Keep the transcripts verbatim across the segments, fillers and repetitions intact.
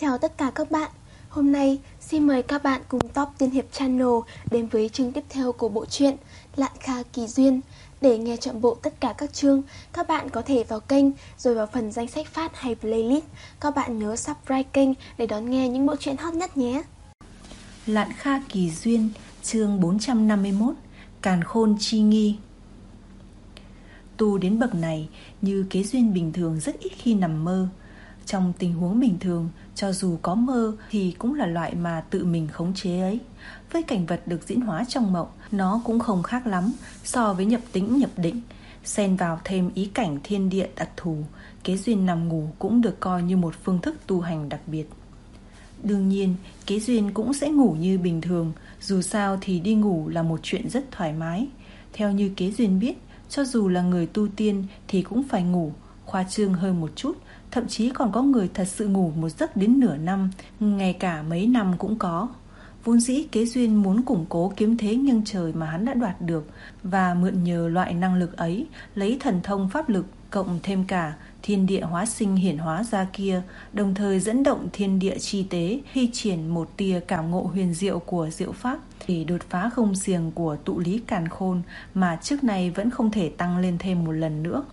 Chào tất cả các bạn. Hôm nay xin mời các bạn cùng Top Tiên Hiệp Channel đến với chương tiếp theo của bộ truyện Lạn Kha Kỳ Duyên. Để nghe trọn bộ tất cả các chương, các bạn có thể vào kênh rồi vào phần danh sách phát hay playlist. Các bạn nhớ subscribe kênh để đón nghe những bộ truyện hot nhất nhé. Lạn Kha Kỳ Duyên, chương bốn trăm năm mươi mốt, Càn Khôn Chi Nghi. Tu đến bậc này, như Kế Duyên bình thường rất ít khi nằm mơ. Trong tình huống bình thường, cho dù có mơ thì cũng là loại mà tự mình khống chế ấy. Với cảnh vật được diễn hóa trong mộng, nó cũng không khác lắm so với nhập tĩnh nhập định. Xen vào thêm ý cảnh thiên địa đặc thù, Kế Duyên nằm ngủ cũng được coi như một phương thức tu hành đặc biệt. Đương nhiên, Kế Duyên cũng sẽ ngủ như bình thường, dù sao thì đi ngủ là một chuyện rất thoải mái. Theo như Kế Duyên biết, cho dù là người tu tiên thì cũng phải ngủ, khoa trương hơn một chút. Thậm chí còn có người thật sự ngủ một giấc đến nửa năm, ngay cả mấy năm cũng có. Vốn dĩ Kế Duyên muốn củng cố kiếm thế nghiêng trời mà hắn đã đoạt được, và mượn nhờ loại năng lực ấy, lấy thần thông pháp lực cộng thêm cả thiên địa hóa sinh hiển hóa ra kia, đồng thời dẫn động thiên địa chi tế, thi triển một tia cảm ngộ huyền diệu của diệu pháp để đột phá không xiềng của tụ lý càn khôn mà trước nay vẫn không thể tăng lên thêm một lần nữa.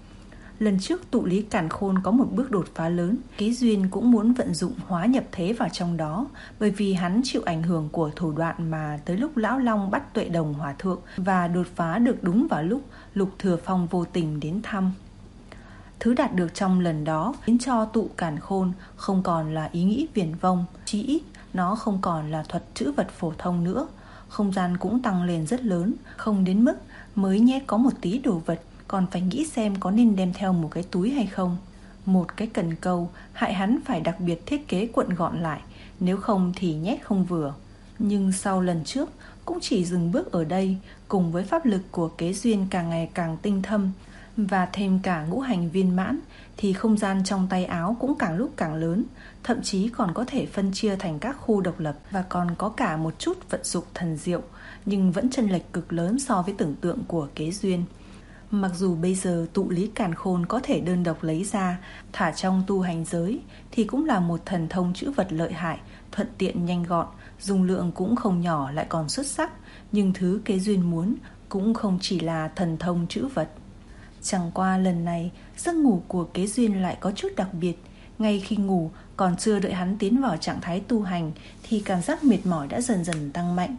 Lần trước tụ lý càn khôn có một bước đột phá lớn, Kế Duyên cũng muốn vận dụng hóa nhập thế vào trong đó, bởi vì hắn chịu ảnh hưởng của thủ đoạn mà tới lúc Lão Long bắt Tuệ Đồng Hòa Thượng và đột phá được đúng vào lúc Lục Thừa Phong vô tình đến thăm. Thứ đạt được trong lần đó khiến cho tụ càn khôn không còn là ý nghĩ viển vông, chí ít nó không còn là thuật trữ vật phổ thông nữa. Không gian cũng tăng lên rất lớn, không đến mức mới nhét có một tí đồ vật còn phải nghĩ xem có nên đem theo một cái túi hay không. Một cái cần câu hại hắn phải đặc biệt thiết kế cuộn gọn lại, nếu không thì nhét không vừa. Nhưng sau lần trước cũng chỉ dừng bước ở đây, cùng với pháp lực của Kế Duyên càng ngày càng tinh thâm và thêm cả ngũ hành viên mãn, thì không gian trong tay áo cũng càng lúc càng lớn, thậm chí còn có thể phân chia thành các khu độc lập, và còn có cả một chút vận dụng thần diệu, nhưng vẫn chênh lệch cực lớn so với tưởng tượng của Kế Duyên. Mặc dù bây giờ tụ lý càn khôn có thể đơn độc lấy ra, thả trong tu hành giới, thì cũng là một thần thông trữ vật lợi hại, thuận tiện nhanh gọn, dung lượng cũng không nhỏ lại còn xuất sắc. Nhưng thứ Kế Duyên muốn cũng không chỉ là thần thông trữ vật. Chẳng qua lần này, giấc ngủ của Kế Duyên lại có chút đặc biệt. Ngay khi ngủ, còn chưa đợi hắn tiến vào trạng thái tu hành, thì cảm giác mệt mỏi đã dần dần tăng mạnh.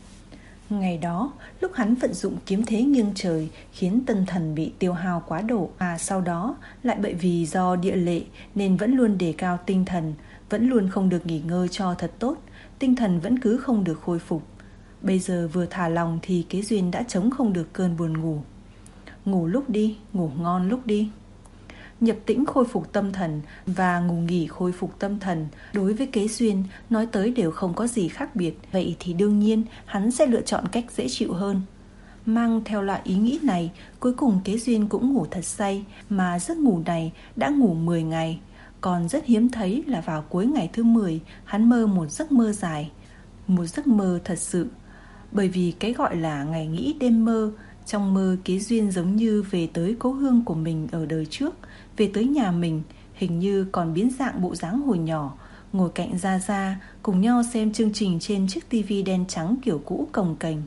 Ngày đó, lúc hắn vận dụng kiếm thế nghiêng trời khiến tâm thần bị tiêu hao quá độ, à sau đó lại bởi vì do địa lệ nên vẫn luôn đề cao tinh thần, vẫn luôn không được nghỉ ngơi cho thật tốt, tinh thần vẫn cứ không được khôi phục. Bây giờ vừa thả lòng thì Kế Duyên đã chống không được cơn buồn ngủ. Ngủ lúc đi, ngủ ngon lúc đi. Nhập tĩnh khôi phục tâm thần và ngủ nghỉ khôi phục tâm thần, đối với Kế Duyên nói tới đều không có gì khác biệt. Vậy thì đương nhiên hắn sẽ lựa chọn cách dễ chịu hơn. Mang theo loại ý nghĩ này, cuối cùng Kế Duyên cũng ngủ thật say, mà giấc ngủ này đã ngủ mười ngày. Còn rất hiếm thấy là vào cuối ngày thứ mười, hắn mơ một giấc mơ dài, một giấc mơ thật sự. Bởi vì cái gọi là ngày nghĩ đêm mơ, trong mơ Kế Duyên giống như về tới cố hương của mình ở đời trước, về tới nhà mình, hình như còn biến dạng bộ dáng hồi nhỏ, ngồi cạnh Gia Gia, cùng nhau xem chương trình trên chiếc tivi đen trắng kiểu cũ cồng kềnh.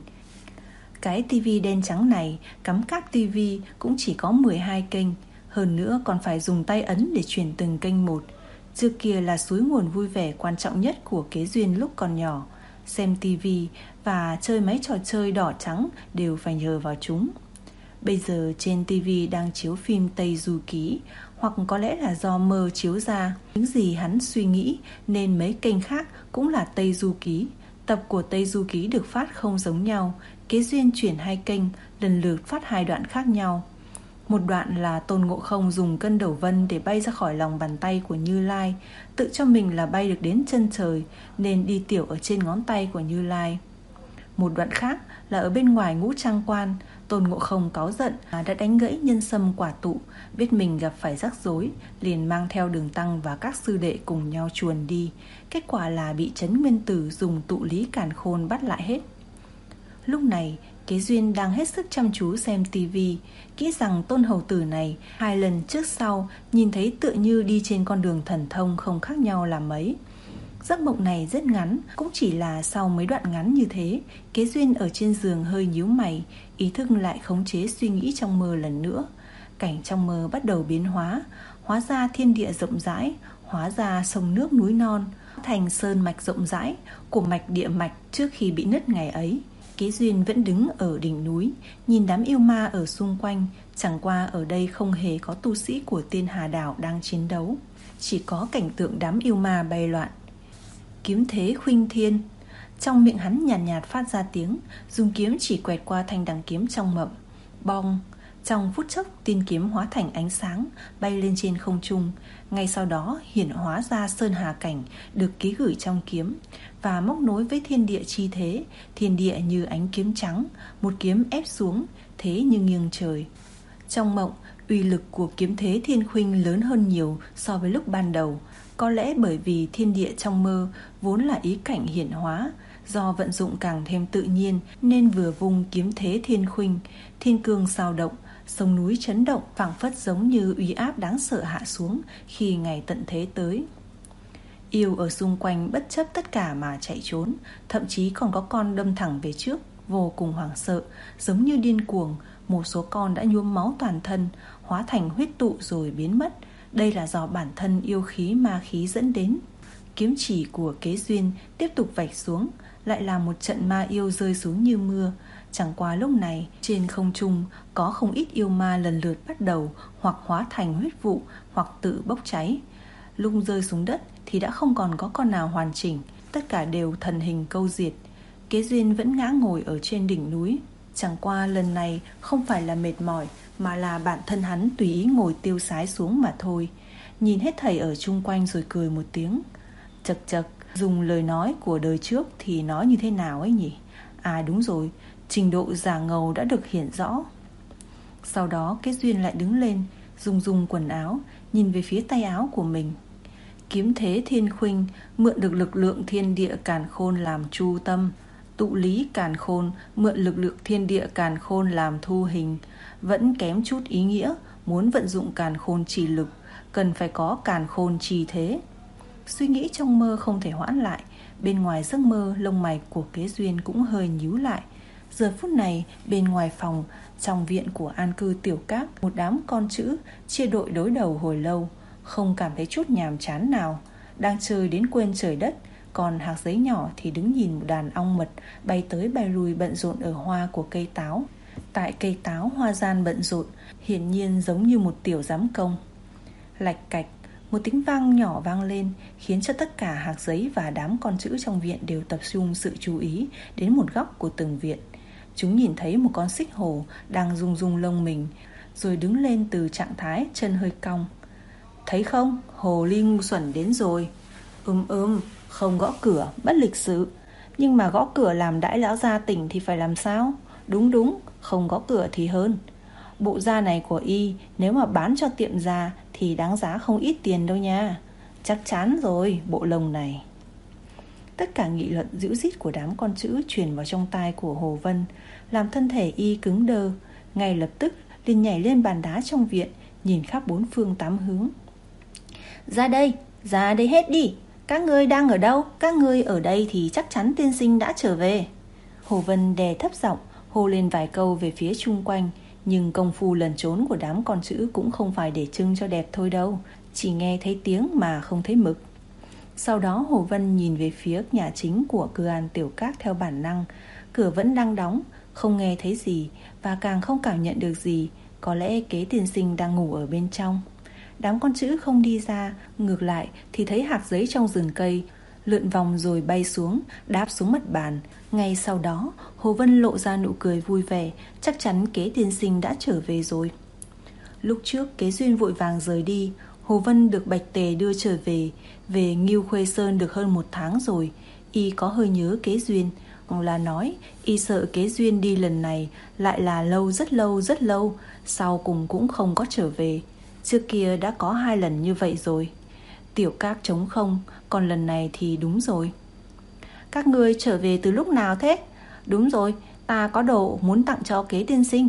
Cái tivi đen trắng này, cắm cáp tivi cũng chỉ có mười hai kênh, hơn nữa còn phải dùng tay ấn để chuyển từng kênh một. Trước kia là suối nguồn vui vẻ quan trọng nhất của Kế Duyên lúc còn nhỏ. Xem tivi và chơi mấy trò chơi đỏ trắng đều phải nhờ vào chúng. Bây giờ trên tivi đang chiếu phim Tây Du Ký, hoặc có lẽ là do mơ chiếu ra những gì hắn suy nghĩ nên mấy kênh khác cũng là Tây Du Ký. Tập của Tây Du Ký được phát không giống nhau, Kế Duyên chuyển hai kênh, lần lượt phát hai đoạn khác nhau. Một đoạn là Tôn Ngộ Không dùng cân đẩu vân để bay ra khỏi lòng bàn tay của Như Lai, tự cho mình là bay được đến chân trời nên đi tiểu ở trên ngón tay của Như Lai. Một đoạn khác là ở bên ngoài Ngũ Trang Quan, Tôn Ngộ Không cáu giận đã đánh gãy nhân sâm quả tụ, biết mình gặp phải rắc rối, liền mang theo Đường Tăng và các sư đệ cùng nhau chuồn đi. Kết quả là bị Trấn Nguyên Tử dùng tụ lý càn khôn bắt lại hết. Lúc này Kế Duyên đang hết sức chăm chú xem tivi, nghĩ rằng tôn hầu tử này hai lần trước sau nhìn thấy tựa như đi trên con đường thần thông không khác nhau là mấy. Giấc mộng này rất ngắn, cũng chỉ là sau mấy đoạn ngắn như thế, Kế Duyên ở trên giường hơi nhíu mày, ý thức lại khống chế suy nghĩ trong mơ lần nữa. Cảnh trong mơ bắt đầu biến hóa, hóa ra thiên địa rộng rãi, hóa ra sông nước núi non, thành sơn mạch rộng rãi của mạch địa mạch trước khi bị nứt ngày ấy. Kế Duyên vẫn đứng ở đỉnh núi, nhìn đám yêu ma ở xung quanh, chẳng qua ở đây không hề có tu sĩ của Tiên Hà Đảo đang chiến đấu, chỉ có cảnh tượng đám yêu ma bay loạn. Kiếm thế khuynh thiên. Trong miệng hắn nhàn nhạt, nhạt phát ra tiếng, dùng kiếm chỉ quẹt qua thanh đằng kiếm trong mộng. Bong. Trong phút chốc, tiên kiếm hóa thành ánh sáng, bay lên trên không trung. Ngay sau đó hiển hóa ra sơn hà cảnh được ký gửi trong kiếm, và móc nối với thiên địa chi thế. Thiên địa như ánh kiếm trắng, một kiếm ép xuống, thế như nghiêng trời. Trong mộng, uy lực của kiếm thế thiên khuynh lớn hơn nhiều so với lúc ban đầu. Có lẽ bởi vì thiên địa trong mơ vốn là ý cảnh hiển hóa, do vận dụng càng thêm tự nhiên nên vừa vung kiếm thế thiên khuynh, thiên cương sao động, sông núi chấn động, phảng phất giống như uy áp đáng sợ hạ xuống khi ngày tận thế tới. Yêu ở xung quanh bất chấp tất cả mà chạy trốn, thậm chí còn có con đâm thẳng về trước, vô cùng hoảng sợ, giống như điên cuồng. Một số con đã nhuốm máu toàn thân, hóa thành huyết tụ rồi biến mất. Đây là do bản thân yêu khí ma khí dẫn đến. Kiếm chỉ của Kế Duyên tiếp tục vạch xuống, lại là một trận ma yêu rơi xuống như mưa. Chẳng qua lúc này trên không trung có không ít yêu ma lần lượt bắt đầu hoặc hóa thành huyết vụ, hoặc tự bốc cháy. Lúc rơi xuống đất thì đã không còn có con nào hoàn chỉnh, tất cả đều thần hình câu diệt. Kế Duyên vẫn ngã ngồi ở trên đỉnh núi. Chẳng qua lần này không phải là mệt mỏi, mà là bản thân hắn tùy ý ngồi tiêu sái xuống mà thôi. Nhìn hết thảy ở chung quanh rồi cười một tiếng. Chật chật, dùng lời nói của đời trước thì nói như thế nào ấy nhỉ? À đúng rồi, trình độ giả ngầu đã được hiển rõ. Sau đó Kế Duyên lại đứng lên, rung rung quần áo, nhìn về phía tay áo của mình. Kiếm thế thiên khuynh, mượn được lực lượng thiên địa càn khôn làm chu tâm. Tụ lý càn khôn, mượn lực lượng thiên địa càn khôn làm thu hình. Vẫn kém chút ý nghĩa, muốn vận dụng càn khôn trì lực, cần phải có càn khôn trì thế. Suy nghĩ trong mơ không thể hoãn lại. Bên ngoài giấc mơ, lông mày của Kế Duyên cũng hơi nhíu lại. Giờ phút này, bên ngoài phòng, trong viện của an cư Tiểu Các, một đám con chữ chia đội đối đầu hồi lâu, không cảm thấy chút nhàm chán nào, đang chơi đến quên trời đất. Còn hạt giấy nhỏ thì đứng nhìn một đàn ong mật bay tới bay lui bận rộn ở hoa của cây táo. Tại cây táo hoa gian bận rộn, hiển nhiên giống như một tiểu giám công. Lạch cạch, một tiếng vang nhỏ vang lên, khiến cho tất cả hạt giấy và đám con chữ trong viện đều tập trung sự chú ý đến một góc của từng viện. Chúng nhìn thấy một con xích hổ đang rung rung lông mình, rồi đứng lên từ trạng thái chân hơi cong. Thấy không, hồ ly ngu xuẩn đến rồi. Ừm ừm, không gõ cửa, bất lịch sự. Nhưng mà gõ cửa làm đãi lão gia tỉnh thì phải làm sao? Đúng đúng, không gõ cửa thì hơn. Bộ da này của y nếu mà bán cho tiệm da thì đáng giá không ít tiền đâu nha. Chắc chắn rồi, bộ lông này. Tất cả nghị luận dĩu dít của đám con chữ truyền vào trong tai của Hồ Vân, làm thân thể y cứng đơ. Ngay lập tức liền nhảy lên bàn đá trong viện, nhìn khắp bốn phương tám hướng. Ra đây, ra đây hết đi. Các ngươi đang ở đâu? Các ngươi ở đây thì chắc chắn tiên sinh đã trở về. Hồ Vân đè thấp giọng hô lên vài câu về phía chung quanh. Nhưng công phu lẩn trốn của đám con chữ cũng không phải để trưng cho đẹp thôi đâu, chỉ nghe thấy tiếng mà không thấy mực. Sau đó Hồ Vân nhìn về phía nhà chính của Cư An Tiểu Các theo bản năng. Cửa vẫn đang đóng, không nghe thấy gì và càng không cảm nhận được gì. Có lẽ Kế tiên sinh đang ngủ ở bên trong. Đám con chữ không đi ra, ngược lại thì thấy hạt giấy trong rừng cây lượn vòng rồi bay xuống, đáp xuống mặt bàn. Ngay sau đó Hồ Vân lộ ra nụ cười vui vẻ, chắc chắn Kế tiên sinh đã trở về rồi. Lúc trước Kế Duyên vội vàng rời đi, Hồ Vân được Bạch Tề đưa trở về. Về Ngưu Khuê Sơn được hơn một tháng rồi. Y có hơi nhớ Kế Duyên, là nói y sợ Kế Duyên đi lần này lại là lâu rất lâu rất lâu, sau cùng cũng không có trở về. Trước kia đã có hai lần như vậy rồi. Tiểu Các trống không, còn lần này thì đúng rồi. Các ngươi trở về từ lúc nào thế? Đúng rồi, Ta có đồ muốn tặng cho Kế tiên sinh.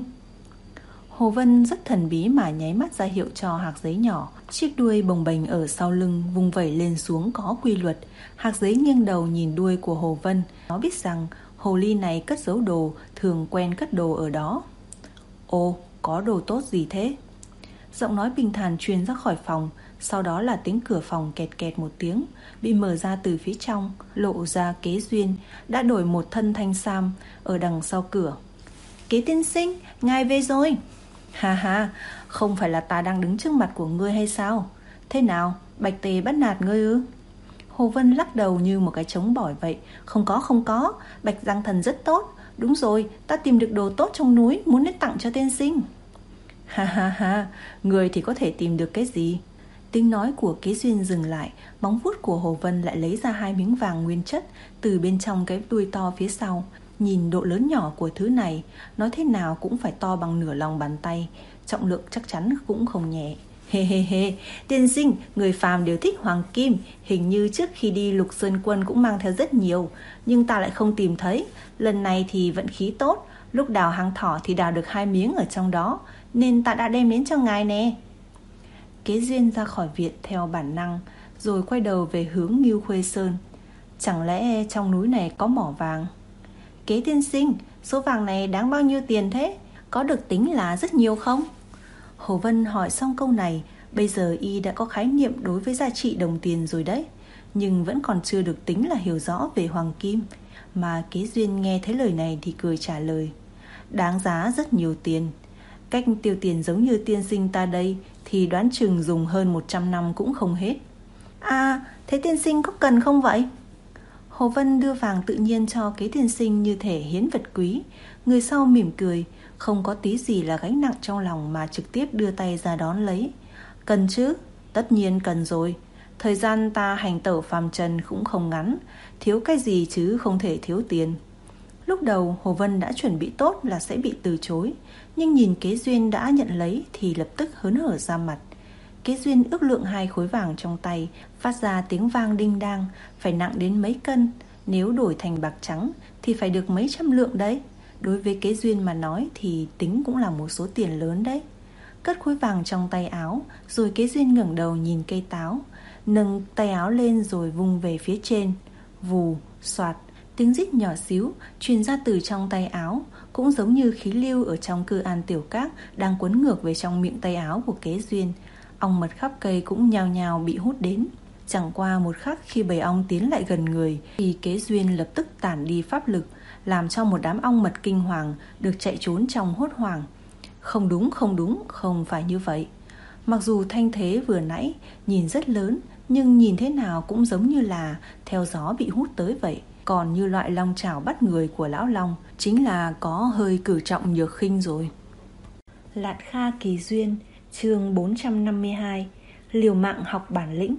Hồ Vân rất thần bí mà nháy mắt ra hiệu cho hạc giấy nhỏ. Chiếc đuôi bồng bềnh ở sau lưng vung vẩy lên xuống có quy luật. Hạc giấy nghiêng đầu nhìn đuôi của Hồ Vân. Nó biết rằng hồ ly này cất giấu đồ, thường quen cất đồ ở đó. Ồ, có đồ tốt gì thế? Giọng nói bình thản truyền ra khỏi phòng. Sau đó là tiếng cửa phòng kẹt kẹt một tiếng, bị mở ra từ phía trong, lộ ra Kế Duyên đã đổi một thân thanh sam ở đằng sau cửa. Kế tiên sinh, ngài về rồi. Ha ha, không phải là ta đang đứng trước mặt của ngươi hay sao? Thế nào, Bạch Tề bắt nạt ngươi ư? Hồ Vân lắc đầu như một cái trống bỏi vậy. Không có, không có, Bạch Giang Thần rất tốt. Đúng rồi, ta tìm được đồ tốt trong núi, muốn đến tặng cho tiên sinh. Ha ha ha, người thì có thể tìm được cái gì? Tiếng nói của Kế Duyên dừng lại. Móng vuốt của Hồ Vân lại lấy ra hai miếng vàng nguyên chất từ bên trong cái đuôi to phía sau. Nhìn độ lớn nhỏ của thứ này, nói thế nào cũng phải to bằng nửa lòng bàn tay. Trọng lượng chắc chắn cũng không nhẹ. Hê hê hê, tiên sinh, người phàm đều thích hoàng kim. Hình như trước khi đi Lục Sơn Quân cũng mang theo rất nhiều, nhưng ta lại không tìm thấy. Lần này thì vận khí tốt, lúc đào hang thỏ thì đào được hai miếng ở trong đó, nên ta đã đem đến cho ngài nè. Kế Duyên ra khỏi viện theo bản năng, rồi quay đầu về hướng Ngưu Khuê Sơn. Chẳng lẽ trong núi này có mỏ vàng? Kế tiên sinh, số vàng này đáng bao nhiêu tiền thế? Có được tính là rất nhiều không? Hồ Vân hỏi xong câu này, bây giờ y đã có khái niệm đối với giá trị đồng tiền rồi đấy, nhưng vẫn còn chưa được tính là hiểu rõ về hoàng kim. Mà Kế Duyên nghe thấy lời này thì cười trả lời. Đáng giá rất nhiều tiền. Cách tiêu tiền giống như tiên sinh ta đây thì đoán chừng dùng hơn một trăm năm cũng không hết. À, thế tiên sinh có cần không vậy? Hồ Vân đưa vàng tự nhiên cho Kế tiên sinh như thể hiến vật quý. Người sau mỉm cười, không có tí gì là gánh nặng trong lòng mà trực tiếp đưa tay ra đón lấy. Cần chứ? Tất nhiên cần rồi. Thời gian ta hành tẩu phàm trần cũng không ngắn, thiếu cái gì chứ không thể thiếu tiền. Lúc đầu Hồ Vân đã chuẩn bị tốt là sẽ bị từ chối, nhưng nhìn Kế Duyên đã nhận lấy thì lập tức hớn hở ra mặt. Kế Duyên ước lượng hai khối vàng trong tay, phát ra tiếng vang đinh đang, phải nặng đến mấy cân. Nếu đổi thành bạc trắng thì phải được mấy trăm lượng đấy. Đối với Kế Duyên mà nói thì tính cũng là một số tiền lớn đấy. Cất khối vàng trong tay áo, rồi Kế Duyên ngẩng đầu nhìn cây táo, nâng tay áo lên rồi vung về phía trên. Vù, soạt, tiếng rít nhỏ xíu truyền ra từ trong tay áo, cũng giống như khí lưu ở trong Cư An Tiểu Các đang cuốn ngược về trong miệng tay áo của Kế Duyên. Ong mật khắp cây cũng nhao nhao bị hút đến. Chẳng qua một khắc khi bầy ong tiến lại gần người thì Kế Duyên lập tức tản đi pháp lực, làm cho một đám ong mật kinh hoàng được chạy trốn trong hốt hoảng. Không đúng, không đúng, không phải như vậy. Mặc dù thanh thế vừa nãy nhìn rất lớn, nhưng nhìn thế nào cũng giống như là theo gió bị hút tới vậy. Còn như loại long chảo bắt người của lão long, chính là có hơi cử trọng nhược khinh rồi. Lạn Kha Kỳ Duyên, chương bốn trăm năm mươi hai, liều mạng học bản lĩnh.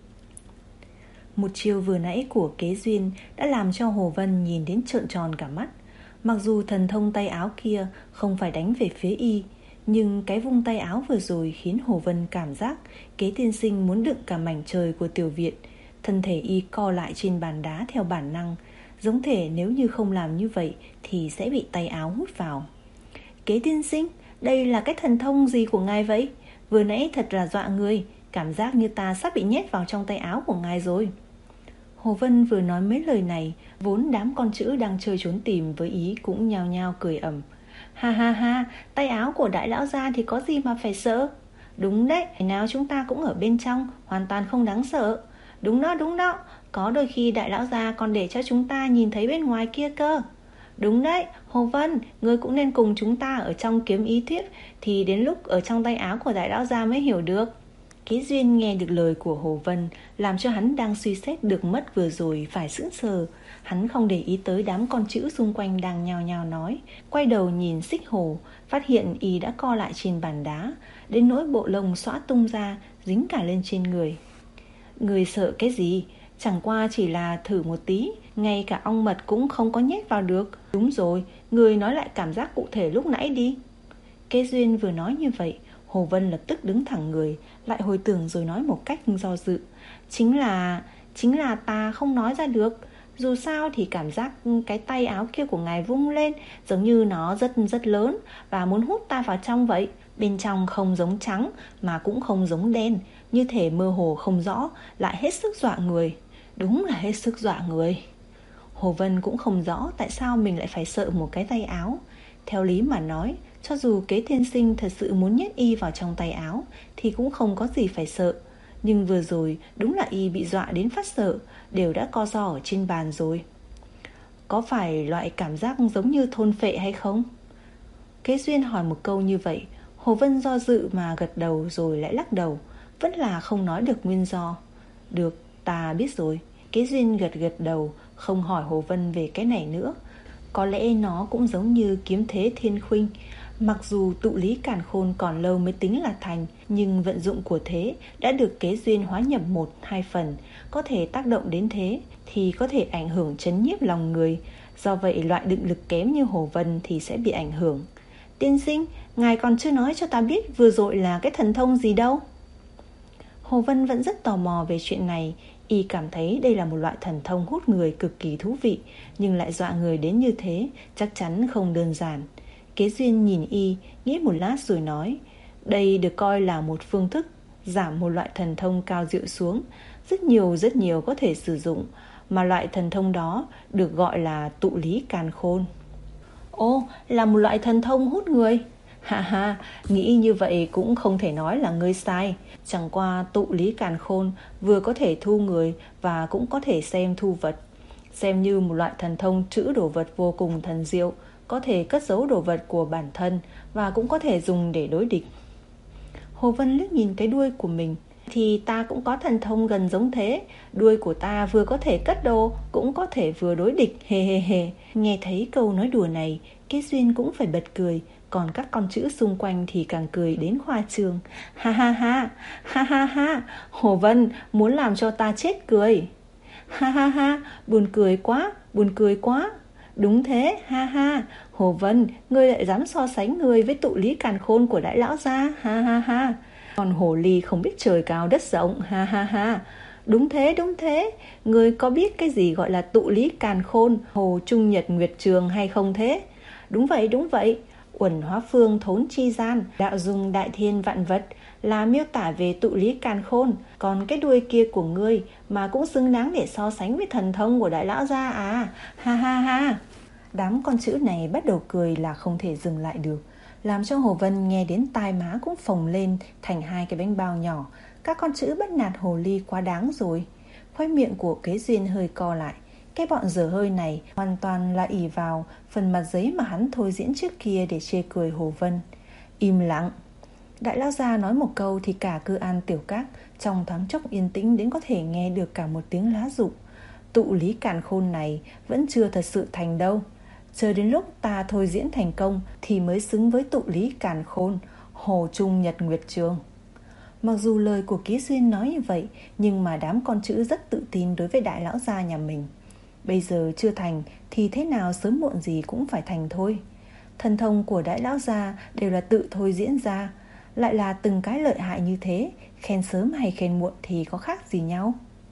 Một chiều vừa nãy của Kế Duyên đã làm cho Hồ Vân nhìn đến trợn tròn cả mắt. Mặc dù thần thông tay áo kia không phải đánh về phía y, nhưng cái vung tay áo vừa rồi khiến Hồ Vân cảm giác Kế tiên sinh muốn đựng cả mảnh trời của tiểu viện. Thân thể y co lại trên bàn đá theo bản năng, giống thể nếu như không làm như vậy thì sẽ bị tay áo hút vào. Kế tiên sinh, đây là cái thần thông gì của ngài vậy? Vừa nãy thật là dọa người, cảm giác như ta sắp bị nhét vào trong tay áo của ngài rồi. Hồ Vân vừa nói mấy lời này, vốn đám con chữ đang chơi trốn tìm với ý cũng nhao nhao cười ầm. Ha ha ha, tay áo của đại lão gia thì có gì mà phải sợ. Đúng đấy, ngày nào chúng ta cũng ở bên trong, hoàn toàn không đáng sợ. Đúng đó, đúng đó, có đôi khi đại lão gia còn để cho chúng ta nhìn thấy bên ngoài kia cơ. Đúng đấy, Hồ Vân, ngươi cũng nên cùng chúng ta ở trong kiếm ý thuyết, thì đến lúc ở trong tay áo của đại lão gia mới hiểu được. Kế Duyên nghe được lời của Hồ Vân, làm cho hắn đang suy xét được mất vừa rồi phải sững sờ. Hắn không để ý tới đám con chữ xung quanh đang nhao nhao nói, quay đầu nhìn Xích Hồ, phát hiện y đã co lại trên bàn đá, đến nỗi bộ lông xõa tung ra, dính cả lên trên người. Người sợ cái gì? Chẳng qua chỉ là thử một tí, ngay cả ong mật cũng không có nhét vào được. Đúng rồi, người nói lại cảm giác cụ thể lúc nãy đi. Kế Duyên vừa nói như vậy, Hồ Vân lập tức đứng thẳng người, lại hồi tưởng rồi nói một cách do dự. Chính là... chính là ta không nói ra được. Dù sao thì cảm giác cái tay áo kia của ngài vung lên giống như nó rất rất lớn và muốn hút ta vào trong vậy. Bên trong không giống trắng mà cũng không giống đen, như thể mơ hồ không rõ, lại hết sức dọa người. Đúng là hết sức dọa người. Hồ Vân cũng không rõ tại sao mình lại phải sợ một cái tay áo. Theo lý mà nói, cho dù Kế tiên sinh thật sự muốn nhét y vào trong tay áo thì cũng không có gì phải sợ. Nhưng vừa rồi đúng là y bị dọa đến phát sợ, đều đã co ro ở trên bàn rồi. Có phải loại cảm giác giống như thôn phệ hay không? Kế Duyên hỏi một câu như vậy. Hồ Vân do dự mà gật đầu rồi lại lắc đầu, vẫn là không nói được nguyên do. Được, ta biết rồi. Kế Duyên gật gật đầu, không hỏi Hồ Vân về cái này nữa. Có lẽ nó cũng giống như kiếm thế thiên khuynh. Mặc dù tụ lý càn khôn còn lâu mới tính là thành, nhưng vận dụng của thế đã được Kế Duyên hóa nhập một, hai phần, có thể tác động đến thế thì có thể ảnh hưởng trấn nhiếp lòng người. Do vậy loại định lực kém như Hồ Vân thì sẽ bị ảnh hưởng. Tiên sinh, ngài còn chưa nói cho ta biết vừa rồi là cái thần thông gì đâu. Hồ Vân vẫn rất tò mò về chuyện này. Y cảm thấy đây là một loại thần thông hút người cực kỳ thú vị, nhưng lại dọa người đến như thế chắc chắn không đơn giản. Kế Duyên nhìn Y, nghĩ một lát rồi nói, đây được coi là một phương thức giảm một loại thần thông cao diệu xuống. Rất nhiều rất nhiều có thể sử dụng, mà loại thần thông đó được gọi là tụ lý càn khôn. Ồ, là một loại thần thông hút người. Ha ha, nghĩ như vậy cũng không thể nói là ngươi sai. Chẳng qua tụ lý càn khôn vừa có thể thu người và cũng có thể xem thu vật. Xem như một loại thần thông trữ đồ vật vô cùng thần diệu, có thể cất giấu đồ vật của bản thân và cũng có thể dùng để đối địch. Hồ Vân liếc nhìn cái đuôi của mình. Thì ta cũng có thần thông gần giống thế. Đuôi của ta vừa có thể cất đồ, cũng có thể vừa đối địch. Hê hê hê. Nghe thấy câu nói đùa này, Kế Duyên cũng phải bật cười. Còn các con chữ xung quanh thì càng cười đến khoa trương. Ha ha ha, ha ha ha, Hồ Vân muốn làm cho ta chết cười. Ha ha ha, buồn cười quá, buồn cười quá. Đúng thế, ha ha, Hồ Vân, ngươi lại dám so sánh ngươi với tụ lý càn khôn của đại lão gia, ha ha ha. Còn hồ ly không biết trời cao đất rộng, ha ha ha. Đúng thế, đúng thế, ngươi có biết cái gì gọi là tụ lý càn khôn, hồ trung nhật nguyệt trường hay không thế? Đúng vậy, đúng vậy. Uẩn hóa phương thốn chi gian, đạo dung đại thiên vạn vật, là miêu tả về tụ lý càn khôn. Còn cái đuôi kia của ngươi mà cũng xứng đáng để so sánh với thần thông của đại lão gia à. Ha ha ha. Đám con chữ này bắt đầu cười là không thể dừng lại được, làm cho Hồ Vân nghe đến tai má cũng phồng lên thành hai cái bánh bao nhỏ. Các con chữ bắt nạt hồ ly quá đáng rồi. Khóe miệng của Kế Duyên hơi co lại. Cái bọn dở hơi này hoàn toàn là ỷ vào phần mặt giấy mà hắn thôi diễn trước kia để chê cười Hồ Vân. Im lặng. Đại lão gia nói một câu thì cả cư an tiểu các trong thoáng chốc yên tĩnh đến có thể nghe được cả một tiếng lá rụng. Tụ lý càn khôn này vẫn chưa thật sự thành đâu. Chờ đến lúc ta thôi diễn thành công thì mới xứng với tụ lý càn khôn, hồ trung nhật nguyệt trường. Mặc dù lời của Kế Duyên nói như vậy, nhưng mà đám con chữ rất tự tin đối với đại lão gia nhà mình. Bây giờ chưa thành thì thế nào sớm muộn gì cũng phải thành thôi. Thần thông của đại lão gia đều là tự thôi diễn ra, lại là từng cái lợi hại như thế, khen sớm hay khen muộn thì có khác gì nhau.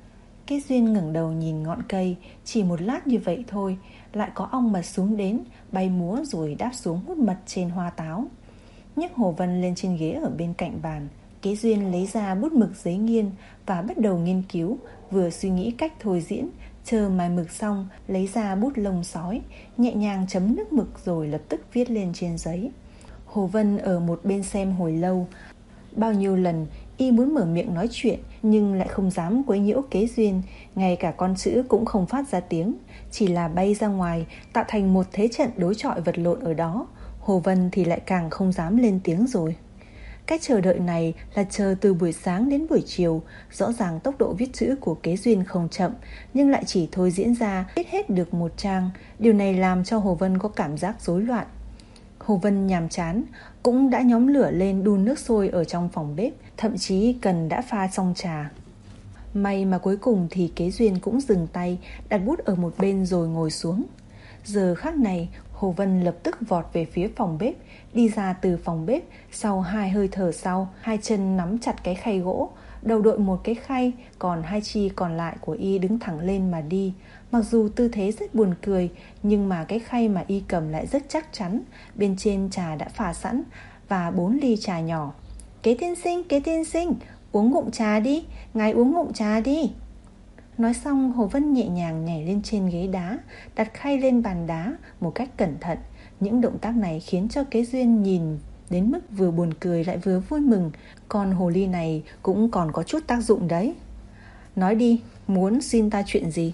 Kế Duyên ngẩng đầu nhìn ngọn cây, chỉ một lát như vậy thôi, lại có ong mật xuống đến, bay múa rồi đáp xuống hút mật trên hoa táo. Nhấc Hồ Vân lên trên ghế ở bên cạnh bàn, Kế Duyên lấy ra bút mực giấy nghiên và bắt đầu nghiên cứu, vừa suy nghĩ cách thôi diễn. Chờ mài mực xong, lấy ra bút lông sói, nhẹ nhàng chấm nước mực rồi lập tức viết lên trên giấy. Hồ Vân ở một bên xem hồi lâu. Bao nhiêu lần y muốn mở miệng nói chuyện nhưng lại không dám quấy nhiễu Kế Duyên. Ngay cả con chữ cũng không phát ra tiếng, chỉ là bay ra ngoài, tạo thành một thế trận đối chọi vật lộn ở đó. Hồ Vân thì lại càng không dám lên tiếng rồi. Cách chờ đợi này là chờ từ buổi sáng đến buổi chiều. Rõ ràng tốc độ viết chữ của Kế Duyên không chậm, nhưng lại chỉ thôi diễn ra viết hết được một trang. Điều này làm cho Hồ Vân có cảm giác rối loạn. Hồ Vân nhàm chán, cũng đã nhóm lửa lên đun nước sôi ở trong phòng bếp, thậm chí cần đã pha xong trà. May mà cuối cùng thì Kế Duyên cũng dừng tay, đặt bút ở một bên rồi ngồi xuống. Giờ khắc này, Hồ Vân lập tức vọt về phía phòng bếp, đi ra từ phòng bếp. Sau hai hơi thở sau, hai chân nắm chặt cái khay gỗ, đầu đội một cái khay, còn hai chi còn lại của y đứng thẳng lên mà đi. Mặc dù tư thế rất buồn cười, nhưng mà cái khay mà y cầm lại rất chắc chắn. Bên trên trà đã pha sẵn và bốn ly trà nhỏ. Kế tiên sinh, kế tiên sinh, uống ngụm trà đi, ngài uống ngụm trà đi. Nói xong, Hồ Vân nhẹ nhàng nhảy lên trên ghế đá, đặt khay lên bàn đá một cách cẩn thận. Những động tác này khiến cho Kế Duyên nhìn đến mức vừa buồn cười lại vừa vui mừng. Con hồ ly này cũng còn có chút tác dụng đấy. Nói đi, muốn xin ta chuyện gì?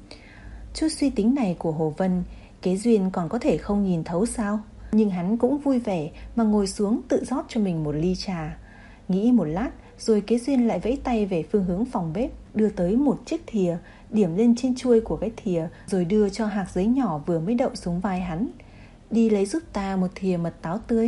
Chút suy tính này của Hồ Vân, Kế Duyên còn có thể không nhìn thấu sao? Nhưng hắn cũng vui vẻ mà ngồi xuống tự rót cho mình một ly trà. Nghĩ một lát, rồi Kế Duyên lại vẫy tay về phương hướng phòng bếp, đưa tới một chiếc thìa, điểm lên trên chuôi của cái thìa, rồi đưa cho hạt giấy nhỏ vừa mới đậu xuống vai hắn. Đi lấy giúp ta một thìa mật táo tươi.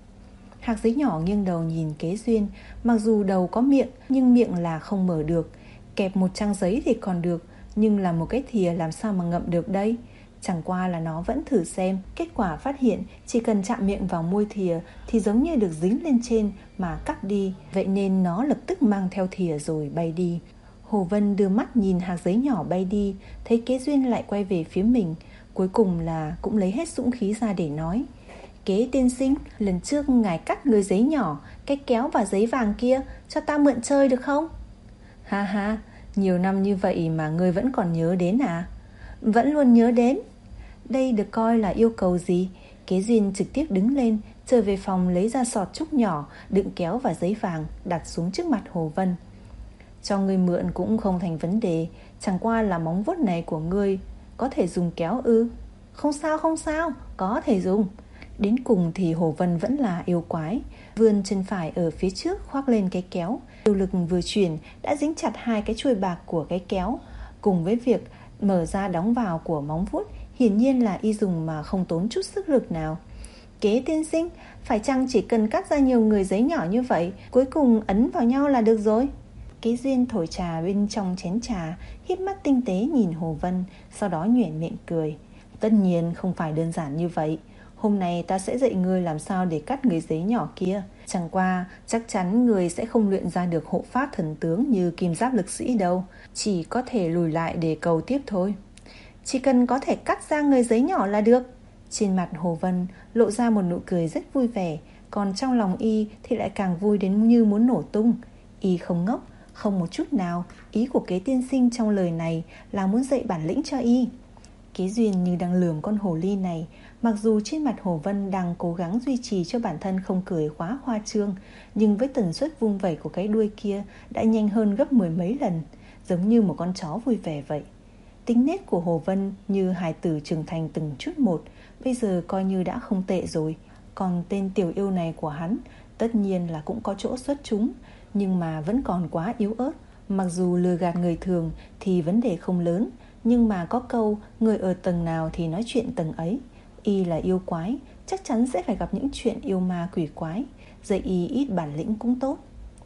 Hạt giấy nhỏ nghiêng đầu nhìn Kế Duyên. Mặc dù đầu có miệng, nhưng miệng là không mở được. Kẹp một trang giấy thì còn được, nhưng là một cái thìa làm sao mà ngậm được đây? Chẳng qua là nó vẫn thử xem. Kết quả phát hiện chỉ cần chạm miệng vào môi thìa thì giống như được dính lên trên mà cắt đi. Vậy nên nó lập tức mang theo thìa rồi bay đi. Hồ Vân đưa mắt nhìn hạt giấy nhỏ bay đi, thấy Kế Duyên lại quay về phía mình. Cuối cùng là cũng lấy hết dũng khí ra để nói: Kế tiên sinh, lần trước ngài cắt người giấy nhỏ, cái kéo và giấy vàng kia, cho ta mượn chơi được không? Ha ha, nhiều năm như vậy mà ngươi vẫn còn nhớ đến à? Vẫn luôn nhớ đến. Đây được coi là yêu cầu gì? Kế Duyên trực tiếp đứng lên, trở về phòng lấy ra sọt trúc nhỏ, đựng kéo và giấy vàng, đặt xuống trước mặt Hồ Vân. Cho ngươi mượn cũng không thành vấn đề, chẳng qua là móng vuốt này của ngươi có thể dùng kéo ư? Không sao không sao, có thể dùng. Đến cùng thì Hồ Vân vẫn là yêu quái. Vươn chân phải ở phía trước khoác lên cái kéo, yêu lực vừa chuyển đã dính chặt hai cái chuôi bạc của cái kéo. Cùng với việc mở ra đóng vào của móng vuốt, hiển nhiên là y dùng mà không tốn chút sức lực nào. Kế tiên sinh, phải chăng chỉ cần cắt ra nhiều người giấy nhỏ như vậy, cuối cùng ấn vào nhau là được rồi? Kế Duyên thổi trà bên trong chén trà, híp mắt tinh tế nhìn Hồ Vân, sau đó nhoẻn miệng cười. Tất nhiên không phải đơn giản như vậy. Hôm nay ta sẽ dạy ngươi làm sao để cắt người giấy nhỏ kia. Chẳng qua chắc chắn ngươi sẽ không luyện ra được hộ pháp thần tướng như Kim Giáp lực sĩ đâu, chỉ có thể lùi lại để cầu tiếp thôi. Chỉ cần có thể cắt ra người giấy nhỏ là được. Trên mặt Hồ Vân lộ ra một nụ cười rất vui vẻ, còn trong lòng y thì lại càng vui đến như muốn nổ tung. Y không ngốc, không một chút nào. Ý của Kế tiên sinh trong lời này là muốn dạy bản lĩnh cho y. Kế Duyên như đang lườm con hồ ly này. Mặc dù trên mặt Hồ Vân đang cố gắng duy trì cho bản thân không cười quá hoa trương, nhưng với tần suất vung vẩy của cái đuôi kia đã nhanh hơn gấp mười mấy lần, giống như một con chó vui vẻ vậy. Tính nết của Hồ Vân như hài tử trưởng thành từng chút một, bây giờ coi như đã không tệ rồi. Còn tên tiểu yêu này của hắn tất nhiên là cũng có chỗ xuất chúng, nhưng mà vẫn còn quá yếu ớt. Mặc dù lừa gạt người thường thì vấn đề không lớn, nhưng mà có câu người ở tầng nào thì nói chuyện tầng ấy. Y là yêu quái, chắc chắn sẽ phải gặp những chuyện yêu ma quỷ quái. Dạy y ít bản lĩnh cũng tốt.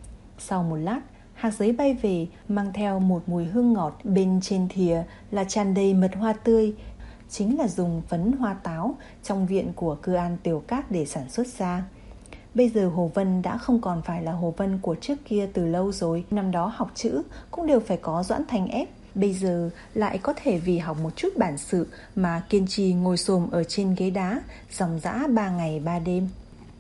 Sau một lát, hạt giấy bay về, mang theo một mùi hương ngọt. Bên trên thìa là tràn đầy mật hoa tươi, chính là dùng phấn hoa táo trong viện của Cư An Tiểu Cát để sản xuất ra. Bây giờ Hồ Vân đã không còn phải là Hồ Vân của trước kia từ lâu rồi. Năm đó học chữ cũng đều phải có Doãn Thành ép, bây giờ lại có thể vì học một chút bản sự mà kiên trì ngồi xổm ở trên ghế đá dòng dã ba ngày ba đêm.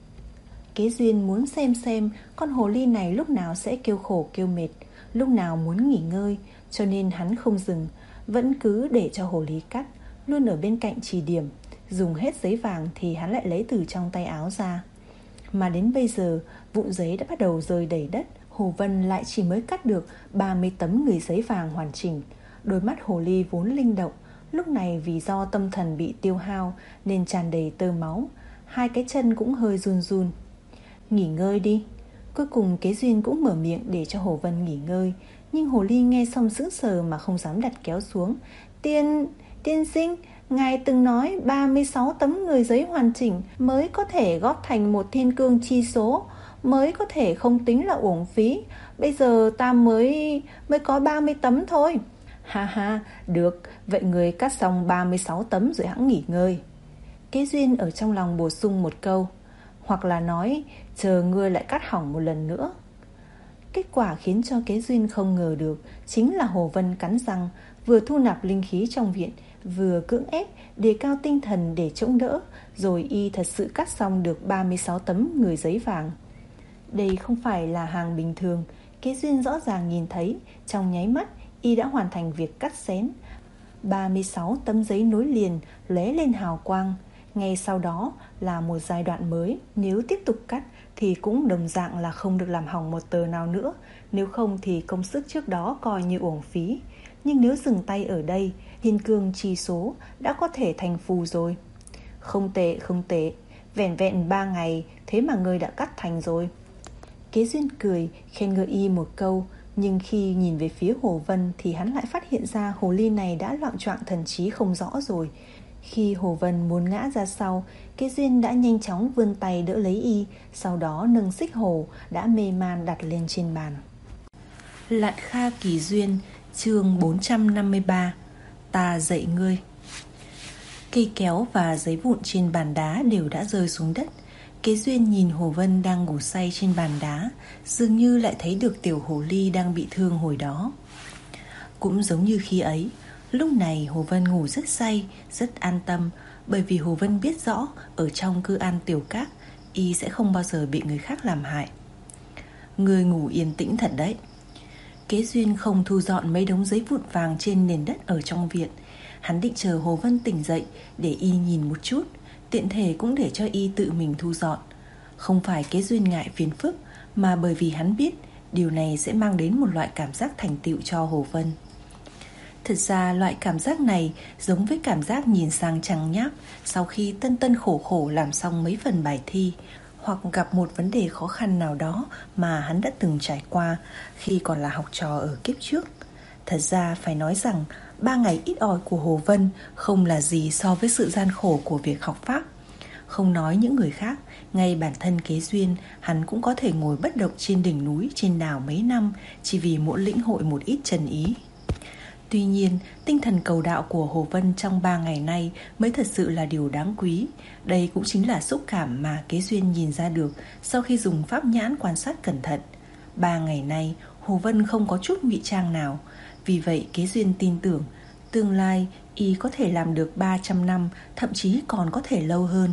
Kế Duyên muốn xem xem con hồ ly này lúc nào sẽ kêu khổ kêu mệt, lúc nào muốn nghỉ ngơi, cho nên hắn không dừng, vẫn cứ để cho hồ ly cắt, luôn ở bên cạnh chỉ điểm. Dùng hết giấy vàng thì hắn lại lấy từ trong tay áo ra. Mà đến bây giờ vụn giấy đã bắt đầu rơi đầy đất. Hồ Vân lại chỉ mới cắt được ba mươi tấm người giấy vàng hoàn chỉnh. Đôi mắt hồ ly vốn linh động, lúc này vì do tâm thần bị tiêu hao nên tràn đầy tơ máu, hai cái chân cũng hơi run run. Nghỉ ngơi đi. Cuối cùng Kế Duyên cũng mở miệng để cho Hồ Vân nghỉ ngơi. Nhưng hồ ly nghe xong sững sờ mà không dám đặt kéo xuống. Tiên, tiên sinh, ngài từng nói ba mươi sáu tấm người giấy hoàn chỉnh mới có thể góp thành một thiên cương chi số, mới có thể không tính là uổng phí. Bây giờ ta mới mới có ba mươi tấm thôi. Ha ha, được, vậy người cắt xong ba mươi sáu tấm rồi hẵng nghỉ ngơi. Kế Duyên ở trong lòng bổ sung một câu, hoặc là nói chờ ngươi lại cắt hỏng một lần nữa. Kết quả khiến cho Kế Duyên không ngờ được chính là Hồ Vân cắn răng, vừa thu nạp linh khí trong viện, vừa cưỡng ép đề cao tinh thần để chống đỡ, rồi y thật sự cắt xong được ba mươi sáu tấm người giấy vàng. Đây không phải là hàng bình thường. Kế Duyên rõ ràng nhìn thấy trong nháy mắt y đã hoàn thành việc cắt xén. ba mươi sáu tấm giấy nối liền lóe lên hào quang. Ngay sau đó là một giai đoạn mới. Nếu tiếp tục cắt thì cũng đồng dạng là không được làm hỏng một tờ nào nữa. Nếu không thì công sức trước đó coi như uổng phí. Nhưng nếu dừng tay ở đây, thiên cương chi số đã có thể thành phù rồi. Không tệ, không tệ. Vẻn vẹn ba ngày thế mà ngươi đã cắt thành rồi. Kế Duyên cười khen ngợi y một câu. Nhưng khi nhìn về phía Hồ Vân thì hắn lại phát hiện ra hồ ly này đã loạng choạng thần trí không rõ rồi. Khi Hồ Vân muốn ngã ra sau, Kế Duyên đã nhanh chóng vươn tay đỡ lấy y, sau đó nâng xích hồ đã mê man đặt lên trên bàn. Lạn Kha Kỳ Duyên, chương bốn trăm năm mươi ba. Ta dạy ngươi. Cây kéo và giấy vụn trên bàn đá đều đã rơi xuống đất. Kế Duyên nhìn Hồ Vân đang ngủ say trên bàn đá, dường như lại thấy được tiểu hồ ly đang bị thương hồi đó. Cũng giống như khi ấy, lúc này Hồ Vân ngủ rất say, rất an tâm, bởi vì Hồ Vân biết rõ ở trong cư an tiểu các, y sẽ không bao giờ bị người khác làm hại. Người ngủ yên tĩnh thật đấy. Kế Duyên không thu dọn mấy đống giấy vụn vàng trên nền đất ở trong viện. Hắn định chờ Hồ Vân tỉnh dậy để y nhìn một chút, tiện thể cũng để cho y tự mình thu dọn. Không phải Kế Duyên ngại phiền phức, mà bởi vì hắn biết điều này sẽ mang đến một loại cảm giác thành tựu cho Hồ Vân. Thật ra loại cảm giác này giống với cảm giác nhìn sang Trăng Nháp sau khi tân tân khổ khổ làm xong mấy phần bài thi, hoặc gặp một vấn đề khó khăn nào đó mà hắn đã từng trải qua khi còn là học trò ở kiếp trước. Thật ra phải nói rằng ba ngày ít ỏi của Hồ Vân không là gì so với sự gian khổ của việc học pháp. Không nói những người khác, ngay bản thân Kế Duyên, hắn cũng có thể ngồi bất động trên đỉnh núi, trên đảo mấy năm chỉ vì mỗi lĩnh hội một ít chân ý. Tuy nhiên, tinh thần cầu đạo của Hồ Vân trong ba ngày nay mới thật sự là điều đáng quý. Đây cũng chính là xúc cảm mà Kế Duyên nhìn ra được sau khi dùng pháp nhãn quan sát cẩn thận. Ba ngày nay, Hồ Vân không có chút ngụy trang nào. Vì vậy, Kế Duyên tin tưởng, tương lai y có thể làm được ba trăm năm, thậm chí còn có thể lâu hơn.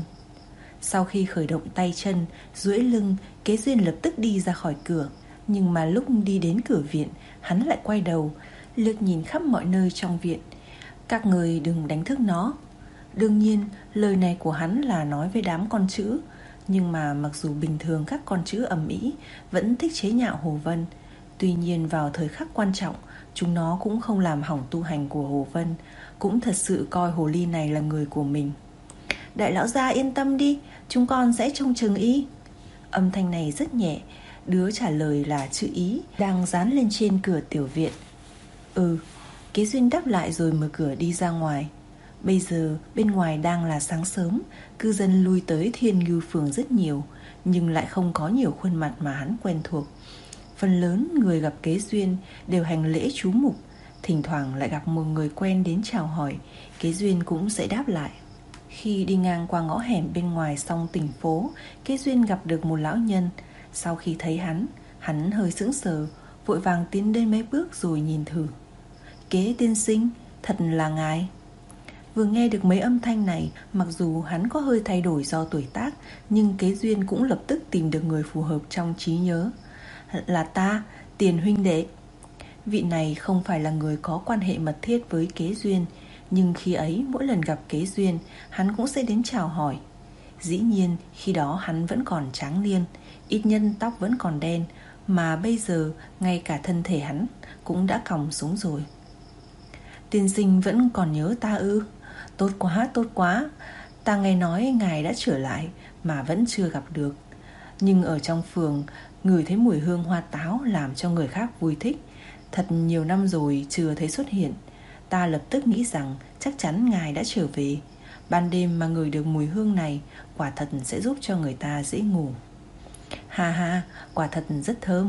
Sau khi khởi động tay chân, duỗi lưng, Kế Duyên lập tức đi ra khỏi cửa. Nhưng mà lúc đi đến cửa viện, hắn lại quay đầu, lướt nhìn khắp mọi nơi trong viện. Các người đừng đánh thức nó. Đương nhiên, lời này của hắn là nói với đám con chữ. Nhưng mà mặc dù bình thường các con chữ ầm ĩ vẫn thích chế nhạo Hồ Vân, tuy nhiên vào thời khắc quan trọng, chúng nó cũng không làm hỏng tu hành của Hồ Vân, cũng thật sự coi hồ ly này là người của mình. Đại lão gia yên tâm đi, chúng con sẽ trông chừng y. Âm thanh này rất nhẹ. Đứa trả lời là chữ Ý đang dán lên trên cửa tiểu viện. Ừ, Kế Duyên đáp lại rồi mở cửa đi ra ngoài. Bây giờ bên ngoài đang là sáng sớm, cư dân lui tới Thiên Ngưu Phường rất nhiều, nhưng lại không có nhiều khuôn mặt mà hắn quen thuộc. Phần lớn người gặp Kế Duyên đều hành lễ chú mục. Thỉnh thoảng lại gặp một người quen đến chào hỏi, Kế Duyên cũng sẽ đáp lại. Khi đi ngang qua ngõ hẻm bên ngoài Song Tỉnh phố, Kế Duyên gặp được một lão nhân. Sau khi thấy hắn, hắn hơi sững sờ, vội vàng tiến đến mấy bước rồi nhìn thử. Kế tiên sinh, thật là ngài. Vừa nghe được mấy âm thanh này, mặc dù hắn có hơi thay đổi do tuổi tác, nhưng Kế Duyên cũng lập tức tìm được người phù hợp trong trí nhớ. Là ta, Tiền huynh đệ. Vị này không phải là người có quan hệ mật thiết với Kế Duyên, nhưng khi ấy mỗi lần gặp Kế Duyên, hắn cũng sẽ đến chào hỏi. Dĩ nhiên khi đó hắn vẫn còn tráng niên, ít nhân tóc vẫn còn đen, mà bây giờ ngay cả thân thể hắn cũng đã còng xuống rồi. Tiên sinh vẫn còn nhớ ta ư? Tốt quá, tốt quá. Ta nghe nói ngài đã trở lại mà vẫn chưa gặp được. Nhưng ở trong phường, ngửi thấy mùi hương hoa táo làm cho người khác vui thích. Thật nhiều năm rồi chưa thấy xuất hiện. Ta lập tức nghĩ rằng chắc chắn ngài đã trở về. Ban đêm mà ngửi được mùi hương này, quả thật sẽ giúp cho người ta dễ ngủ. Ha ha, quả thật rất thơm.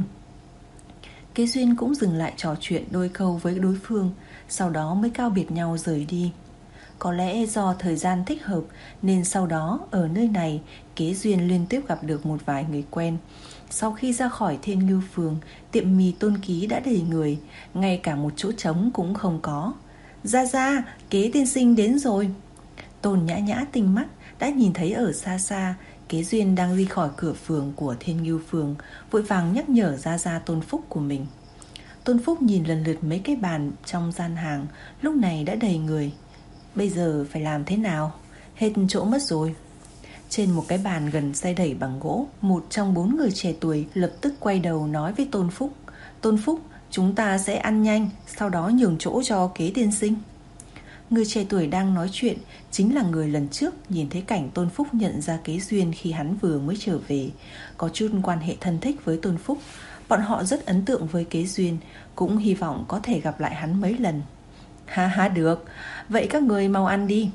Kế Duyên cũng dừng lại trò chuyện đôi câu với đối phương, sau đó mới cáo biệt nhau rời đi. Có lẽ do thời gian thích hợp nên sau đó ở nơi này Kế Duyên liên tiếp gặp được một vài người quen. Sau khi ra khỏi Thiên Ngưu Phường, tiệm mì Tôn Ký đã đầy người, ngay cả một chỗ trống cũng không có. Ra ra, Kế tiên sinh đến rồi. Tôn Nhã Nhã tinh mắt đã nhìn thấy ở xa xa Kế Duyên đang đi khỏi cửa phường của Thiên Ngưu Phường, vội vàng nhắc nhở ra ra Tôn Phúc của mình. Tôn Phúc nhìn lần lượt mấy cái bàn trong gian hàng, lúc này đã đầy người. Bây giờ phải làm thế nào? Hết chỗ mất rồi. Trên một cái bàn gần xe đẩy bằng gỗ, một trong bốn người trẻ tuổi lập tức quay đầu nói với Tôn Phúc: Tôn Phúc, chúng ta sẽ ăn nhanh, sau đó nhường chỗ cho Kế tiên sinh. Người trẻ tuổi đang nói chuyện chính là người lần trước nhìn thấy cảnh Tôn Phúc nhận ra Kế Duyên khi hắn vừa mới trở về, có chút quan hệ thân thích với Tôn Phúc. Bọn họ rất ấn tượng với Kế Duyên, cũng hy vọng có thể gặp lại hắn mấy lần. Ha ha, được, vậy các người mau ăn đi.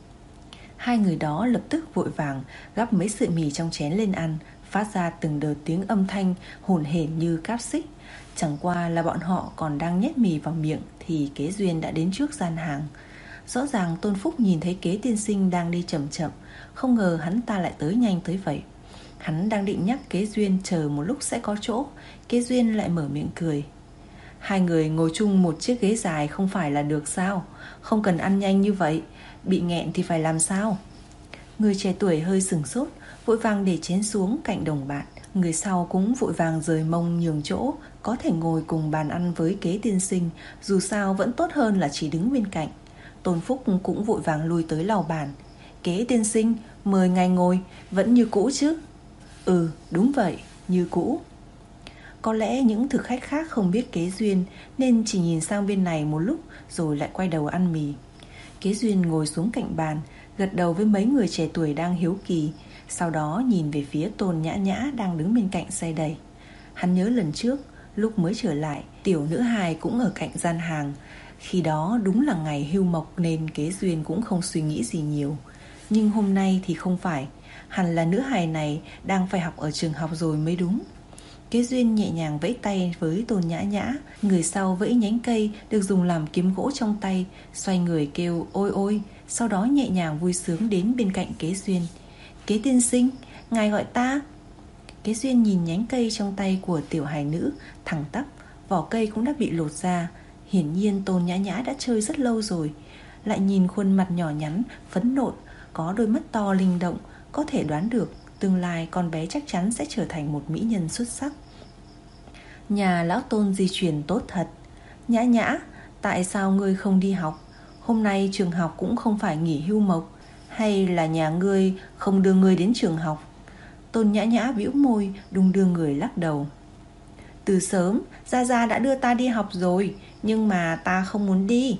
Hai người đó lập tức vội vàng gắp mấy sợi mì trong chén lên ăn, phát ra từng đợt tiếng âm thanh hồn hển như cáp xích. Chẳng qua là bọn họ còn đang nhét mì vào miệng thì Kế Duyên đã đến trước gian hàng. Rõ ràng Tôn Phúc nhìn thấy Kế tiên sinh đang đi chậm chậm, không ngờ hắn ta lại tới nhanh tới vậy. Hắn đang định nhắc Kế Duyên chờ một lúc sẽ có chỗ, Kế Duyên lại mở miệng cười. Hai người ngồi chung một chiếc ghế dài không phải là được sao? Không cần ăn nhanh như vậy, bị nghẹn thì phải làm sao? Người trẻ tuổi hơi sửng sốt, vội vàng để chén xuống cạnh đồng bạn. Người sau cũng vội vàng rời mông nhường chỗ, có thể ngồi cùng bàn ăn với Kế tiên sinh, dù sao vẫn tốt hơn là chỉ đứng bên cạnh. Tôn Phúc cũng vội vàng lui tới lau bàn. Kế tiên sinh, mời ngài ngồi, vẫn như cũ chứ? Ừ, đúng vậy, như cũ. Có lẽ những thực khách khác không biết Kế Duyên nên chỉ nhìn sang bên này một lúc rồi lại quay đầu ăn mì. Kế Duyên ngồi xuống cạnh bàn, gật đầu với mấy người trẻ tuổi đang hiếu kỳ, sau đó nhìn về phía Tôn Nhã Nhã đang đứng bên cạnh xe đẩy. Hắn nhớ lần trước, lúc mới trở lại, tiểu nữ hài cũng ở cạnh gian hàng. Khi đó đúng là ngày hưu mộc nên Kế Duyên cũng không suy nghĩ gì nhiều. Nhưng hôm nay thì không phải, hẳn là nữ hài này đang phải học ở trường học rồi mới đúng. Kế Duyên nhẹ nhàng vẫy tay với Tôn Nhã Nhã, người sau vẫy nhánh cây được dùng làm kiếm gỗ trong tay, xoay người kêu ôi ôi, sau đó nhẹ nhàng vui sướng đến bên cạnh Kế Duyên. Kế tiên sinh, ngài gọi ta. Kế Duyên nhìn nhánh cây trong tay của tiểu hài nữ, thẳng tắp, vỏ cây cũng đã bị lột ra. Hiển nhiên Tôn Nhã Nhã đã chơi rất lâu rồi. Lại nhìn khuôn mặt nhỏ nhắn, phấn nộn, có đôi mắt to linh động, có thể đoán được tương lai con bé chắc chắn sẽ trở thành một mỹ nhân xuất sắc. Nhà lão Tôn di truyền tốt thật. Nhã Nhã, tại sao ngươi không đi học? Hôm nay trường học cũng không phải nghỉ hưu mộc, hay là nhà ngươi không đưa ngươi đến trường học? Tôn Nhã Nhã bĩu môi, đung đưa người lắc đầu. Từ sớm, Gia Gia đã đưa ta đi học rồi, nhưng mà ta không muốn đi.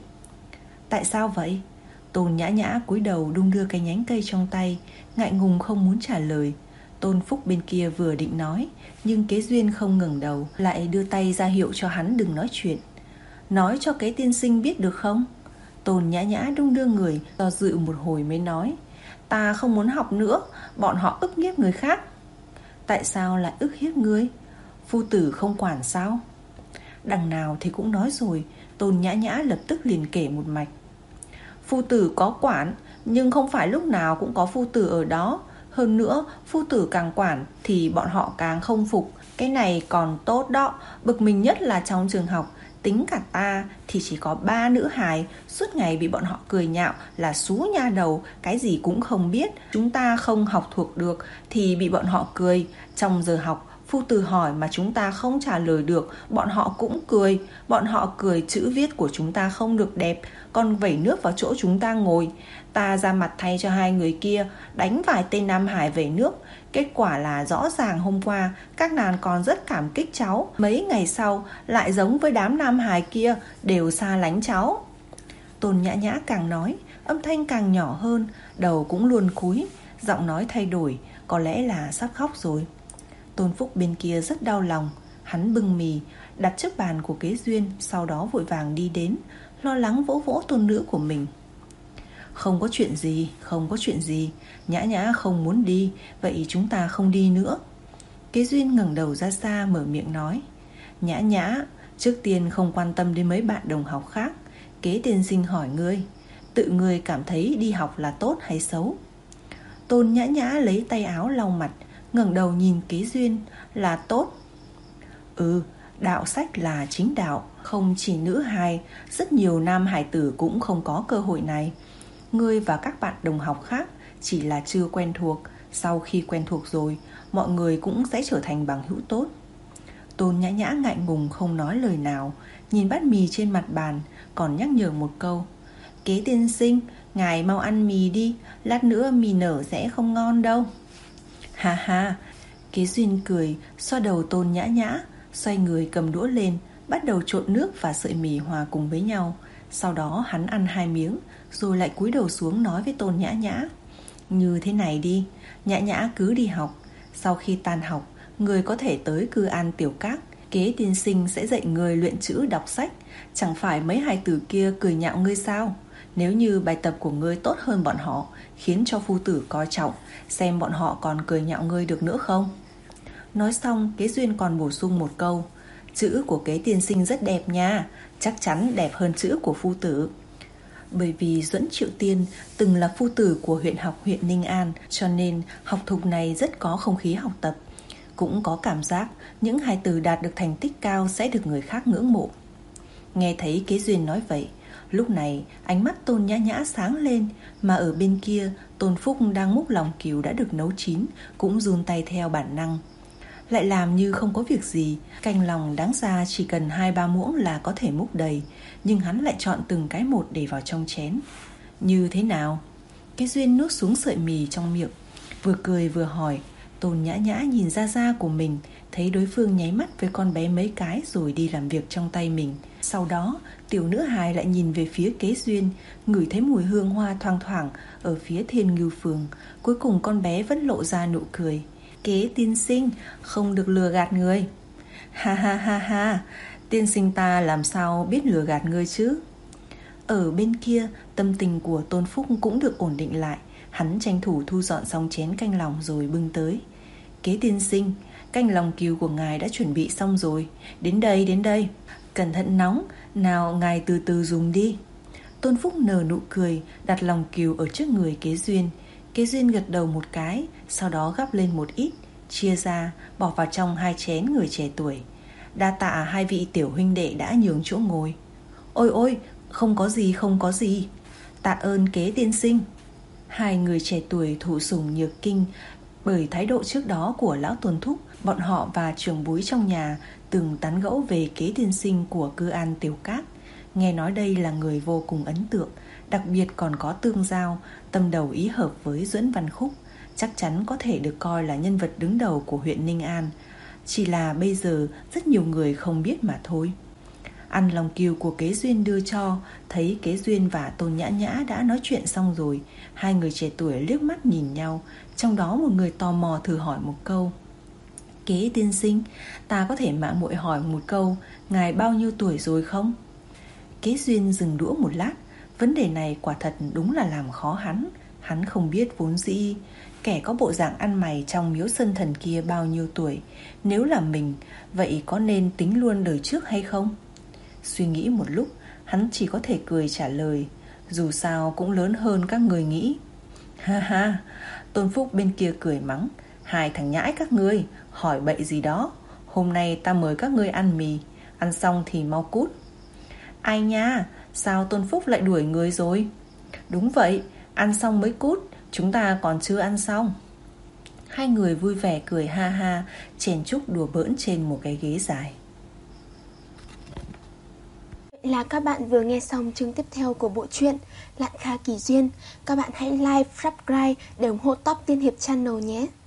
Tại sao vậy? Tôn Nhã Nhã cúi đầu đung đưa cái nhánh cây trong tay, ngại ngùng không muốn trả lời. Tôn Phúc bên kia vừa định nói, nhưng Kế Duyên không ngẩng đầu, lại đưa tay ra hiệu cho hắn đừng nói chuyện. Nói cho Kế tiên sinh biết được không? Tôn Nhã Nhã đung đưa người, do dự một hồi mới nói. Ta không muốn học nữa, bọn họ ức hiếp người khác. Tại sao lại ức hiếp ngươi? Phu tử không quản sao? Đằng nào thì cũng nói rồi. Tôn Nhã Nhã lập tức liền kể một mạch. Phu tử có quản, nhưng không phải lúc nào cũng có phu tử ở đó. Hơn nữa, phu tử càng quản thì bọn họ càng không phục. Cái này còn tốt đó. Bực mình nhất là trong trường học, tính cả ta thì chỉ có ba nữ hài, suốt ngày bị bọn họ cười nhạo là xú nha đầu, cái gì cũng không biết. Chúng ta không học thuộc được thì bị bọn họ cười. Trong giờ học, phu tử hỏi mà chúng ta không trả lời được, bọn họ cũng cười. Bọn họ cười chữ viết của chúng ta không được đẹp, còn vẩy nước vào chỗ chúng ta ngồi. Ta ra mặt thay cho hai người kia, đánh vài tên Nam Hải vẩy nước. Kết quả là rõ ràng hôm qua các nàng còn rất cảm kích cháu, mấy ngày sau lại giống với đám Nam Hải kia, đều xa lánh cháu. Tôn Nhã Nhã càng nói, âm thanh càng nhỏ hơn, đầu cũng luôn cúi, giọng nói thay đổi, có lẽ là sắp khóc rồi. Tôn Phúc bên kia rất đau lòng, hắn bưng mì đặt trước bàn của Kế Duyên, sau đó vội vàng đi đến, lo lắng vỗ vỗ tôn nữ của mình. Không có chuyện gì, không có chuyện gì. Nhã Nhã không muốn đi, vậy chúng ta không đi nữa. Kế Duyên ngẩng đầu ra xa mở miệng nói. Nhã Nhã, trước tiên không quan tâm đến mấy bạn đồng học khác. Kế tiên sinh hỏi ngươi, tự ngươi cảm thấy đi học là tốt hay xấu? Tôn Nhã Nhã lấy tay áo lau mặt, ngẩng đầu nhìn Kế Duyên. Là tốt. Ừ, đạo sách là chính đạo. Không chỉ nữ hài, rất nhiều nam hài tử cũng không có cơ hội này. Ngươi và các bạn đồng học khác chỉ là chưa quen thuộc. Sau khi quen thuộc rồi, mọi người cũng sẽ trở thành bằng hữu tốt. Tôn Nhã Nhã ngại ngùng không nói lời nào, nhìn bát mì trên mặt bàn, còn nhắc nhở một câu. Kế tiên sinh, ngài mau ăn mì đi, lát nữa mì nở sẽ không ngon đâu. Ha ha. Kế Duyên cười, xoa đầu Tôn Nhã Nhã, xoay người cầm đũa lên, bắt đầu trộn nước và sợi mì hòa cùng với nhau. Sau đó hắn ăn hai miếng, rồi lại cúi đầu xuống nói với Tôn Nhã Nhã. Như thế này đi, Nhã Nhã cứ đi học. Sau khi tan học, người có thể tới Cư An Tiểu Các. Kế tiên sinh sẽ dạy người luyện chữ đọc sách. Chẳng phải mấy hài tử kia cười nhạo ngươi sao? Nếu như bài tập của ngươi tốt hơn bọn họ, khiến cho phu tử coi trọng, xem bọn họ còn cười nhạo ngươi được nữa không? Nói xong, Kế Duyên còn bổ sung một câu. Chữ của Kế tiên sinh rất đẹp nha, chắc chắn đẹp hơn chữ của phu tử. Bởi vì Duẫn Triệu Tiên từng là phu tử của huyện học huyện Ninh An, cho nên học thục này rất có không khí học tập. Cũng có cảm giác những hài tử đạt được thành tích cao sẽ được người khác ngưỡng mộ. Nghe thấy Kế Duyên nói vậy, lúc này ánh mắt Tôn Nhã Nhã sáng lên. Mà ở bên kia, Tôn Phúc đang múc lòng cừu đã được nấu chín, cũng run tay theo bản năng. Lại làm như không có việc gì. Canh lòng đáng ra chỉ cần hai ba muỗng là có thể múc đầy, nhưng hắn lại chọn từng cái một để vào trong chén. Như thế nào? Kế Duyên nuốt xuống sợi mì trong miệng, vừa cười vừa hỏi. Tôn Nhã Nhã nhìn ra da của mình, thấy đối phương nháy mắt với con bé mấy cái rồi đi làm việc trong tay mình. Sau đó tiểu nữ hài lại nhìn về phía Kế Duyên, ngửi thấy mùi hương hoa thoang thoảng ở phía Thiên Ngưu Phường. Cuối cùng con bé vẫn lộ ra nụ cười. Kế tiên sinh, không được lừa gạt người. Ha ha ha ha, tiên sinh ta làm sao biết lừa gạt người chứ? Ở bên kia, tâm tình của Tôn Phúc cũng được ổn định lại. Hắn tranh thủ thu dọn xong chén canh lòng rồi bưng tới. Kế tiên sinh, canh lòng cừu của ngài đã chuẩn bị xong rồi. Đến đây, đến đây. Cẩn thận nóng, nào ngài từ từ dùng đi. Tôn Phúc nở nụ cười, đặt lòng cừu ở trước người Kế Duyên. Kế Duyên gật đầu một cái, sau đó gắp lên một ít, chia ra, bỏ vào trong hai chén người trẻ tuổi. Đa tạ hai vị tiểu huynh đệ đã nhường chỗ ngồi. Ôi ôi, không có gì, không có gì. Tạ ơn Kế tiên sinh. Hai người trẻ tuổi thụ sủng nhược kinh bởi thái độ trước đó của lão Tôn Thúc. Bọn họ và trưởng bối trong nhà từng tán gẫu về Kế tiên sinh của Cư An Tiểu Các. Nghe nói đây là người vô cùng ấn tượng, đặc biệt còn có tương giao, tâm đầu ý hợp với Duẫn Văn Khúc, chắc chắn có thể được coi là nhân vật đứng đầu của huyện Ninh An. Chỉ là bây giờ rất nhiều người không biết mà thôi. Ăn lòng cừu của Kế Duyên đưa cho, thấy Kế Duyên và Tôn Nhã Nhã đã nói chuyện xong rồi. Hai người trẻ tuổi liếc mắt nhìn nhau, trong đó một người tò mò thử hỏi một câu. Kế tiên sinh, ta có thể mạo muội hỏi một câu, ngài bao nhiêu tuổi rồi không? Kế Duyên dừng đũa một lát. Vấn đề này quả thật đúng là làm khó hắn. Hắn không biết vốn dĩ kẻ có bộ dạng ăn mày trong miếu sân thần kia bao nhiêu tuổi. Nếu là mình, vậy có nên tính luôn đời trước hay không? Suy nghĩ một lúc, hắn chỉ có thể cười trả lời. Dù sao cũng lớn hơn các người nghĩ. Ha ha. Tôn Phúc bên kia cười mắng. Hai thằng nhãi các ngươi, hỏi bậy gì đó. Hôm nay ta mời các ngươi ăn mì, ăn xong thì mau cút. Ai nha, sao Tôn Phúc lại đuổi người rồi? Đúng vậy, ăn xong mới cút, chúng ta còn chưa ăn xong. Hai người vui vẻ cười ha ha, chèn chúc đùa bỡn trên một cái ghế dài. Vậy là các bạn vừa nghe xong chương tiếp theo của bộ truyện Lạn Kha Kỳ Duyên. Các bạn hãy like, subscribe để ủng hộ Top Tiên Hiệp Channel nhé.